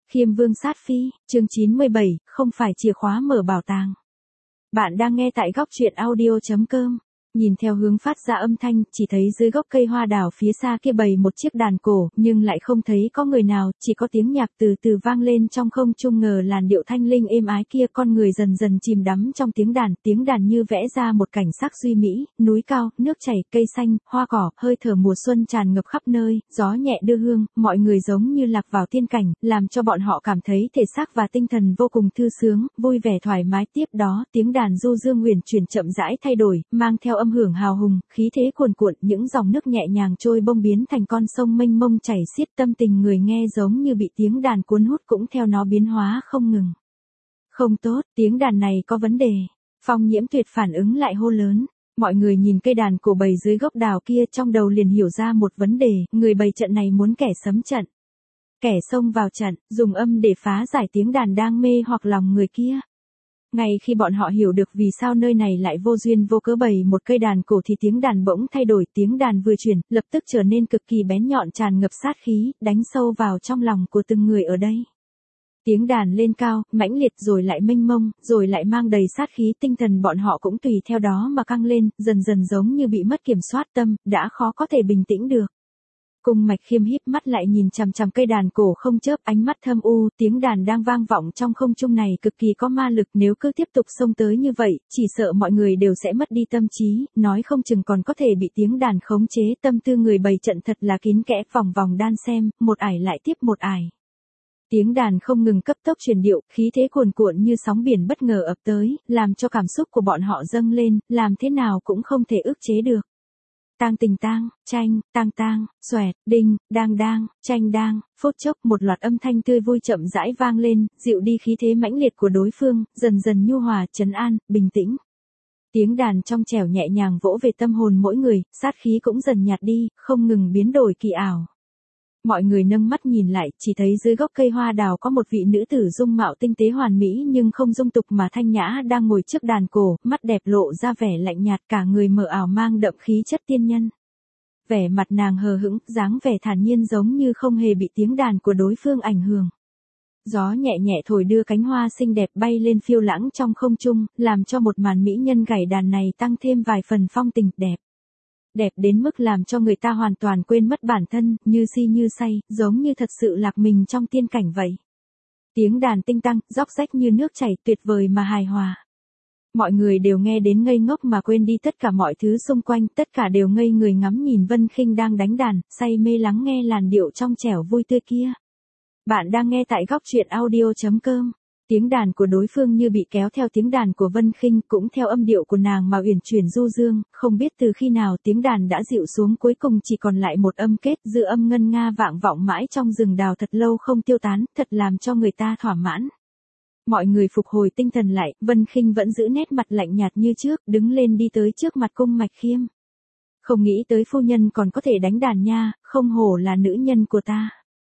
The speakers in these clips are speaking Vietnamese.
Khiêm Vương sát phi, chương 97, không phải chìa khóa mở bảo tàng. Bạn đang nghe tại góc truyện audio.com. Nhìn theo hướng phát ra âm thanh, chỉ thấy dưới gốc cây hoa đào phía xa kia bày một chiếc đàn cổ, nhưng lại không thấy có người nào, chỉ có tiếng nhạc từ từ vang lên trong không trung. Ngờ làn điệu thanh linh êm ái kia, con người dần dần chìm đắm trong tiếng đàn như vẽ ra một cảnh sắc duy mỹ, núi cao, nước chảy, cây xanh, hoa cỏ, hơi thở mùa xuân tràn ngập khắp nơi, gió nhẹ đưa hương, mọi người giống như lạc vào tiên cảnh, làm cho bọn họ cảm thấy thể xác và tinh thần vô cùng thư sướng, vui vẻ thoải mái. Tiếp đó, tiếng đàn du dương huyền chuyển chậm rãi thay đổi, mang theo âm hưởng hào hùng, khí thế cuồn cuộn, những dòng nước nhẹ nhàng trôi bông biến thành con sông mênh mông chảy xiết. Tâm tình người nghe giống như bị tiếng đàn cuốn hút, cũng theo nó biến hóa không ngừng. Không tốt, tiếng đàn này có vấn đề. Phong Nhiễm Tuyệt phản ứng lại hô lớn. Mọi người nhìn cây đàn cổ bày dưới gốc đào kia, trong đầu liền hiểu ra một vấn đề, người bày trận này muốn kẻ sấm trận. Kẻ xông vào trận, dùng âm để phá giải tiếng đàn đang mê hoặc lòng người kia. Ngay khi bọn họ hiểu được vì sao nơi này lại vô duyên vô cớ bày một cây đàn cổ thì tiếng đàn bỗng thay đổi, tiếng đàn vừa chuyển, lập tức trở nên cực kỳ bén nhọn, tràn ngập sát khí, đánh sâu vào trong lòng của từng người ở đây. Tiếng đàn lên cao, mãnh liệt rồi lại mênh mông, rồi lại mang đầy sát khí, tinh thần bọn họ cũng tùy theo đó mà căng lên, dần dần giống như bị mất kiểm soát, tâm đã khó có thể bình tĩnh được. Cung Mạch Khiêm híp mắt lại nhìn chằm chằm cây đàn cổ không chớp, ánh mắt thâm u, tiếng đàn đang vang vọng trong không trung này cực kỳ có ma lực, nếu cứ tiếp tục xông tới như vậy, chỉ sợ mọi người đều sẽ mất đi tâm trí, nói không chừng còn có thể bị tiếng đàn khống chế. Tâm tư người bày trận thật là kín kẽ, vòng vòng đan xem, một ải lại tiếp một ải. Tiếng đàn không ngừng cấp tốc truyền điệu, khí thế cuồn cuộn như sóng biển bất ngờ ập tới, làm cho cảm xúc của bọn họ dâng lên, làm thế nào cũng không thể ức chế được. Tang tình tang, chanh, tang tang, xoẹt, đinh, đang, chanh đang, phút chốc một loạt âm thanh tươi vui chậm rãi vang lên, dịu đi khí thế mãnh liệt của đối phương, dần dần nhu hòa, trấn an, bình tĩnh. Tiếng đàn trong trẻo nhẹ nhàng vỗ về tâm hồn mỗi người, sát khí cũng dần nhạt đi, không ngừng biến đổi kỳ ảo. Mọi người nâng mắt nhìn lại, chỉ thấy dưới gốc cây hoa đào có một vị nữ tử dung mạo tinh tế hoàn mỹ nhưng không dung tục mà thanh nhã đang ngồi trước đàn cổ, mắt đẹp lộ ra vẻ lạnh nhạt, cả người mờ ảo mang đậm khí chất tiên nhân. Vẻ mặt nàng hờ hững, dáng vẻ thản nhiên giống như không hề bị tiếng đàn của đối phương ảnh hưởng. Gió nhẹ nhẹ thổi đưa cánh hoa xinh đẹp bay lên phiêu lãng trong không trung, làm cho một màn mỹ nhân gảy đàn này tăng thêm vài phần phong tình đẹp. Đẹp đến mức làm cho người ta hoàn toàn quên mất bản thân, như si như say, giống như thật sự lạc mình trong tiên cảnh vậy. Tiếng đàn tinh tăng, róc rách như nước chảy, tuyệt vời mà hài hòa. Mọi người đều nghe đến ngây ngốc mà quên đi tất cả mọi thứ xung quanh, tất cả đều ngây người ngắm nhìn Vân Khinh đang đánh đàn, say mê lắng nghe làn điệu trong trẻo vui tươi kia. Bạn đang nghe tại góc truyện audio.com. Tiếng đàn của đối phương như bị kéo theo tiếng đàn của Vân Khinh, cũng theo âm điệu của nàng mà uyển chuyển du dương, không biết từ khi nào tiếng đàn đã dịu xuống, cuối cùng chỉ còn lại một âm kết, dư âm ngân nga vang vọng mãi trong rừng đào thật lâu không tiêu tán, thật làm cho người ta thỏa mãn. Mọi người phục hồi tinh thần lại, Vân Khinh vẫn giữ nét mặt lạnh nhạt như trước, đứng lên đi tới trước mặt Cung Mạch Khiêm. Không nghĩ tới phu nhân còn có thể đánh đàn nha, không hổ là nữ nhân của ta.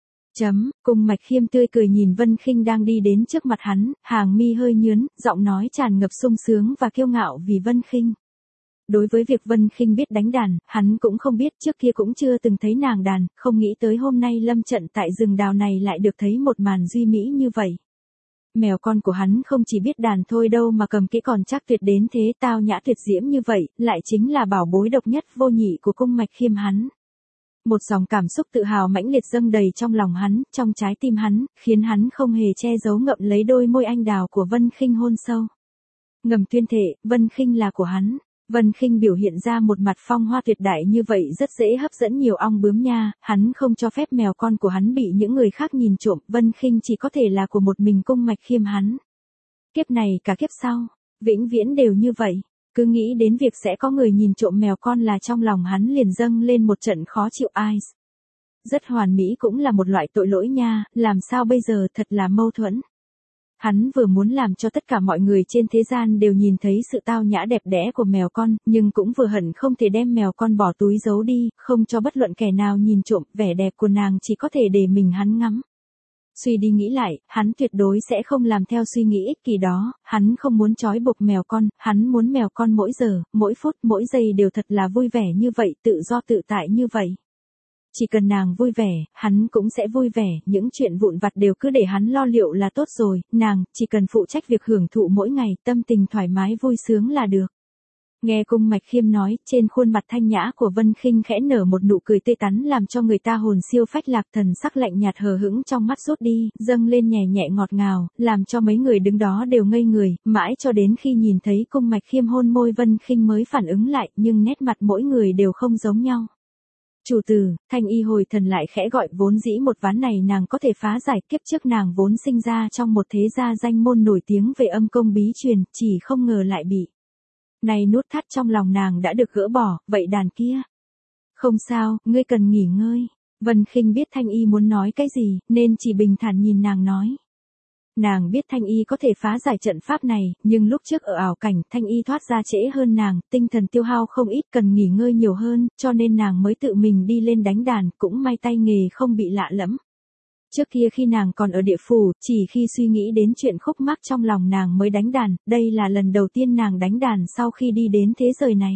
Cung Mạch Khiêm tươi cười nhìn Vân Khinh đang đi đến trước mặt hắn, hàng mi hơi nhướn, giọng nói tràn ngập sung sướng và kiêu ngạo vì Vân Khinh. Đối với việc Vân Khinh biết đánh đàn, hắn cũng không biết, trước kia cũng chưa từng thấy nàng đàn, không nghĩ tới hôm nay lâm trận tại rừng đào này lại được thấy một màn duy mỹ như vậy. Mèo con của hắn không chỉ biết đàn thôi đâu mà cầm kỹ còn chắc tuyệt đến thế, tao nhã tuyệt diễm như vậy, lại chính là bảo bối độc nhất vô nhị của Cung Mạch Khiêm hắn. Một dòng cảm xúc tự hào mãnh liệt dâng đầy trong lòng hắn, trong trái tim hắn, khiến hắn không hề che giấu ngậm lấy đôi môi anh đào của Vân Khinh hôn sâu. Ngầm tuyên thệ, Vân Khinh là của hắn. Vân Khinh biểu hiện ra một mặt phong hoa tuyệt đại như vậy rất dễ hấp dẫn nhiều ong bướm nha, hắn không cho phép mèo con của hắn bị những người khác nhìn trộm, Vân Khinh chỉ có thể là của một mình Cung Mạch Khiêm hắn. Kiếp này cả kiếp sau, vĩnh viễn đều như vậy. Cứ nghĩ đến việc sẽ có người nhìn trộm mèo con là trong lòng hắn liền dâng lên một trận khó chịu ai. Rất hoàn mỹ cũng là một loại tội lỗi nha, làm sao bây giờ, thật là mâu thuẫn. Hắn vừa muốn làm cho tất cả mọi người trên thế gian đều nhìn thấy sự tao nhã đẹp đẽ của mèo con, nhưng cũng vừa hận không thể đem mèo con bỏ túi giấu đi, không cho bất luận kẻ nào nhìn trộm, vẻ đẹp của nàng chỉ có thể để mình hắn ngắm. Suy đi nghĩ lại, hắn tuyệt đối sẽ không làm theo suy nghĩ ích kỷ đó, hắn không muốn trói buộc mèo con, hắn muốn mèo con mỗi giờ, mỗi phút, mỗi giây đều thật là vui vẻ như vậy, tự do tự tại như vậy. Chỉ cần nàng vui vẻ, hắn cũng sẽ vui vẻ, những chuyện vụn vặt đều cứ để hắn lo liệu là tốt rồi, nàng chỉ cần phụ trách việc hưởng thụ mỗi ngày, tâm tình thoải mái vui sướng là được. Nghe Cung Mạch Khiêm nói, trên khuôn mặt thanh nhã của Vân Khinh khẽ nở một nụ cười tươi tắn làm cho người ta hồn siêu phách lạc, thần sắc lạnh nhạt hờ hững trong mắt rút đi, dâng lên nhẹ nhẹ ngọt ngào, làm cho mấy người đứng đó đều ngây người, mãi cho đến khi nhìn thấy Cung Mạch Khiêm hôn môi Vân Khinh mới phản ứng lại, nhưng nét mặt mỗi người đều không giống nhau. Chủ tử, Thanh Y hồi thần lại khẽ gọi, vốn dĩ một ván này nàng có thể phá giải, kiếp trước nàng vốn sinh ra trong một thế gia danh môn nổi tiếng về âm công bí truyền, chỉ không ngờ lại bị. Này nút thắt trong lòng nàng đã được gỡ bỏ, vậy đàn kia. Không sao, ngươi cần nghỉ ngơi. Vân Khinh biết Thanh Y muốn nói cái gì, nên chỉ bình thản nhìn nàng nói. Nàng biết Thanh Y có thể phá giải trận pháp này, nhưng lúc trước ở ảo cảnh, Thanh Y thoát ra trễ hơn nàng, tinh thần tiêu hao không ít, cần nghỉ ngơi nhiều hơn, cho nên nàng mới tự mình đi lên đánh đàn, cũng may tay nghề không bị lạ lẫm. Trước kia khi nàng còn ở địa phủ, chỉ khi suy nghĩ đến chuyện khúc mắc trong lòng nàng mới đánh đàn, đây là lần đầu tiên nàng đánh đàn sau khi đi đến thế giới này.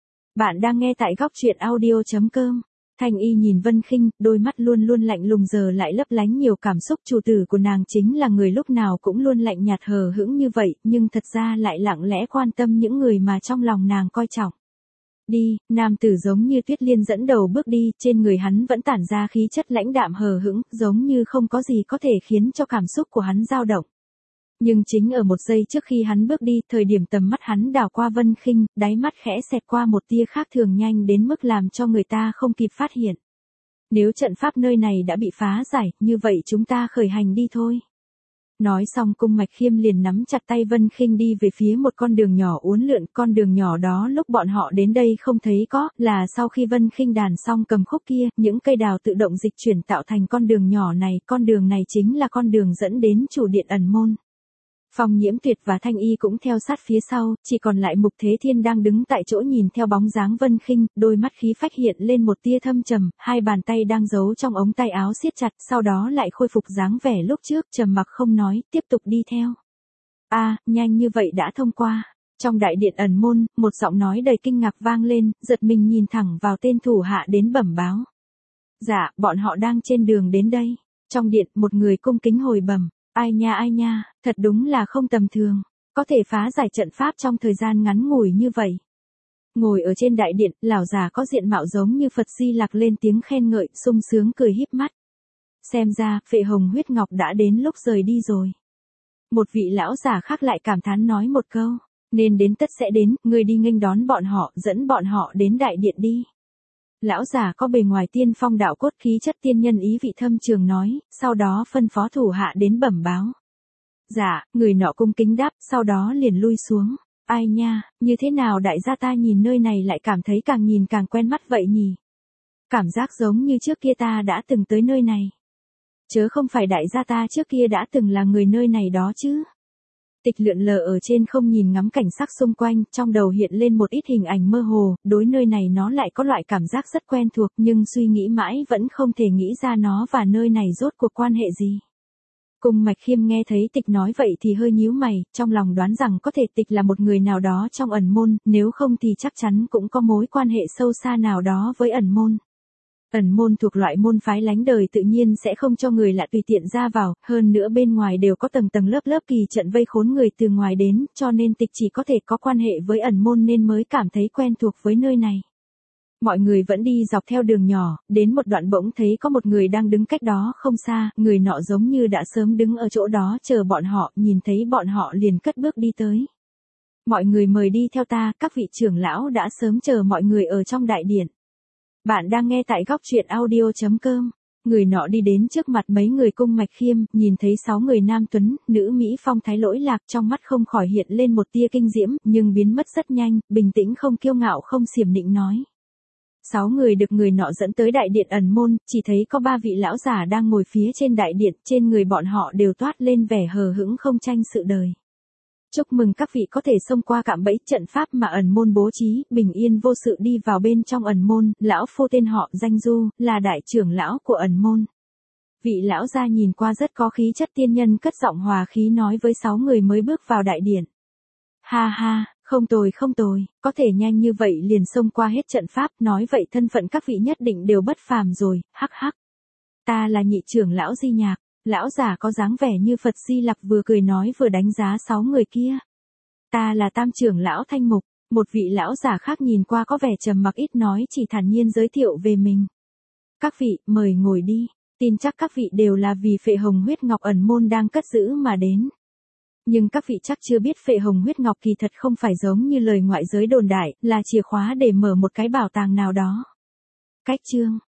Bạn đang nghe tại góc truyện audio.com. Thanh Y nhìn Vân Khinh, đôi mắt luôn luôn lạnh lùng giờ lại lấp lánh nhiều cảm xúc, chủ tử của nàng chính là người lúc nào cũng luôn lạnh nhạt hờ hững như vậy, nhưng thật ra lại lặng lẽ quan tâm những người mà trong lòng nàng coi trọng. Đi, nam tử giống như Tuyết Liên dẫn đầu bước đi, trên người hắn vẫn tản ra khí chất lãnh đạm hờ hững, giống như không có gì có thể khiến cho cảm xúc của hắn dao động. Nhưng chính ở một giây trước khi hắn bước đi, thời điểm tầm mắt hắn đảo qua Vân Khinh, đáy mắt khẽ xẹt qua một tia khác thường nhanh đến mức làm cho người ta không kịp phát hiện. Nếu trận pháp nơi này đã bị phá giải, như vậy chúng ta khởi hành đi thôi. Nói xong Cung Mạch Khiêm liền nắm chặt tay Vân Khinh đi về phía một con đường nhỏ uốn lượn, con đường nhỏ đó lúc bọn họ đến đây không thấy có, là sau khi Vân Khinh đàn xong cầm khúc kia, những cây đào tự động dịch chuyển tạo thành con đường nhỏ này, con đường này chính là con đường dẫn đến chủ điện ẩn môn. Phong Nhiễm Tuyệt và Thanh Y cũng theo sát phía sau, chỉ còn lại Mục Thế Thiên đang đứng tại chỗ nhìn theo bóng dáng Vân Khinh, đôi mắt khí phách hiện lên một tia thâm trầm, hai bàn tay đang giấu trong ống tay áo siết chặt, sau đó lại khôi phục dáng vẻ lúc trước, trầm mặc không nói, tiếp tục đi theo. Nhanh như vậy đã thông qua. Trong đại điện ẩn môn, một giọng nói đầy kinh ngạc vang lên, giật mình nhìn thẳng vào tên thủ hạ đến bẩm báo. Dạ, bọn họ đang trên đường đến đây. Trong điện, một người cung kính hồi bẩm. Ai nha, thật đúng là không tầm thường, có thể phá giải trận pháp trong thời gian ngắn ngủi như vậy. Ngồi ở trên đại điện, lão già có diện mạo giống như Phật Di Lặc lên tiếng khen ngợi, sung sướng cười híp mắt. Xem ra, Phệ Hồng Huyết Ngọc đã đến lúc rời đi rồi. Một vị lão già khác lại cảm thán nói một câu, nên đến tất sẽ đến, người đi nghênh đón bọn họ, dẫn bọn họ đến đại điện đi. Lão già có bề ngoài tiên phong đạo cốt, khí chất tiên nhân ý vị thâm trường nói, sau đó phân phó thủ hạ đến bẩm báo. Dạ, người nọ cung kính đáp, sau đó liền lui xuống. Ai nha, như thế nào đại gia ta nhìn nơi này lại cảm thấy càng nhìn càng quen mắt vậy nhỉ? Cảm giác giống như trước kia ta đã từng tới nơi này. Chớ không phải đại gia ta trước kia đã từng là người nơi này đó chứ? Tịch lượn lờ ở trên không nhìn ngắm cảnh sắc xung quanh, trong đầu hiện lên một ít hình ảnh mơ hồ, đối nơi này nó lại có loại cảm giác rất quen thuộc, nhưng suy nghĩ mãi vẫn không thể nghĩ ra nó và nơi này rốt cuộc quan hệ gì. Cung Mạch Khiêm nghe thấy Tịch nói vậy thì hơi nhíu mày, trong lòng đoán rằng có thể Tịch là một người nào đó trong ẩn môn, nếu không thì chắc chắn cũng có mối quan hệ sâu xa nào đó với ẩn môn. Ẩn môn thuộc loại môn phái lánh đời tự nhiên sẽ không cho người lạ tùy tiện ra vào, hơn nữa bên ngoài đều có tầng tầng lớp lớp kỳ trận vây khốn người từ ngoài đến, cho nên Tịch chỉ có thể có quan hệ với ẩn môn nên mới cảm thấy quen thuộc với nơi này. Mọi người vẫn đi dọc theo đường nhỏ, đến một đoạn bỗng thấy có một người đang đứng cách đó không xa, người nọ giống như đã sớm đứng ở chỗ đó chờ bọn họ, nhìn thấy bọn họ liền cất bước đi tới. Mọi người mời đi theo ta, các vị trưởng lão đã sớm chờ mọi người ở trong đại điện. Bạn đang nghe tại góc truyện audio.com. Người nọ đi đến trước mặt mấy người Cung Mạch Khiêm, nhìn thấy 6 người nam tuấn, nữ Mỹ phong thái lỗi lạc, trong mắt không khỏi hiện lên một tia kinh diễm, nhưng biến mất rất nhanh, bình tĩnh không kiêu ngạo không xiểm nịnh nói. 6 người được người nọ dẫn tới đại điện ẩn môn, chỉ thấy có 3 vị lão giả đang ngồi phía trên đại điện, trên người bọn họ đều toát lên vẻ hờ hững không tranh sự đời. Chúc mừng các vị có thể xông qua cạm bẫy trận pháp mà ẩn môn bố trí, bình yên vô sự đi vào bên trong ẩn môn, lão phu tên họ Danh Du, là đại trưởng lão của ẩn môn. Vị lão gia nhìn qua rất có khí chất tiên nhân, cất giọng hòa khí nói với 6 người mới bước vào đại điện. Ha ha, Không tồi, có thể nhanh như vậy liền xông qua hết trận pháp, nói vậy thân phận các vị nhất định đều bất phàm rồi, hắc hắc. Ta là nhị trưởng lão Di Nhạc, lão giả có dáng vẻ như Phật Di Lặc vừa cười nói vừa đánh giá 6 người kia. Ta là tam trưởng lão Thanh Mục, một vị lão giả khác nhìn qua có vẻ trầm mặc ít nói chỉ thản nhiên giới thiệu về mình. Các vị, mời ngồi đi, tin chắc các vị đều là vì Phệ Hồng Huyết Ngọc ẩn môn đang cất giữ mà đến. Nhưng các vị chắc chưa biết Phệ Hồng Huyết Ngọc kỳ thật không phải giống như lời ngoại giới đồn đại, là chìa khóa để mở một cái bảo tàng nào đó. Cách chương